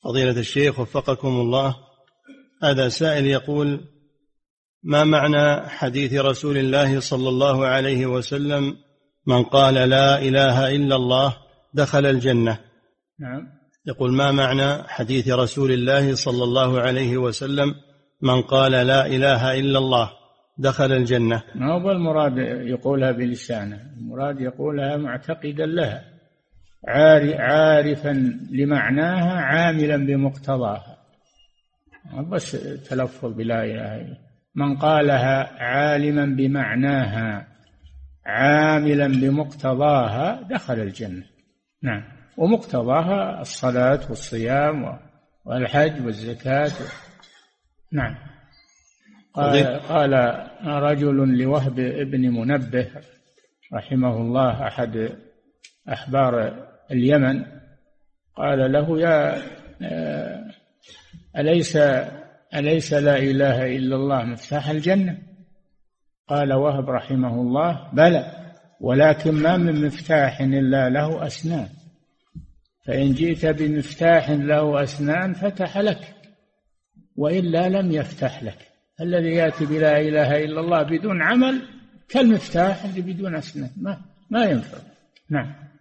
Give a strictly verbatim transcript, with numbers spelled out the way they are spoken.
فضيلة الشيخ وفقكم الله، هذا سائل يقول: ما معنى حديث رسول الله صلى الله عليه وسلم: من قال لا إله إلا الله دخل الجنة؟ نعم. يقول: ما معنى حديث رسول الله صلى الله عليه وسلم: من قال لا إله إلا الله دخل الجنة؟ ما هو المراد يقولها بلسانه، المراد يقولها معتقدا لها، عارفا لمعناها، عاملا بمقتضاها، بس تلفظ بلا إله إلا الله. من قالها عالما بمعناها عاملا بمقتضاها دخل الجنة. نعم. ومقتضاها الصلاة والصيام والحج والزكاة. نعم. قال, قال رجل لوهب بن منبه رحمه الله أحد أحبار اليمن، قال له: يا أليس أليس لا إله إلا الله مفتاح الجنة؟ قال وهب رحمه الله: بلى، ولكن ما من مفتاح إلا له أسنان، فإن جئت بمفتاح له أسنان فتح لك، وإلا لم يفتح لك. الذي يأتي بلا إله إلا الله بدون عمل كالمفتاح اللي بدون أسنان، ما, ما ينفع. نعم.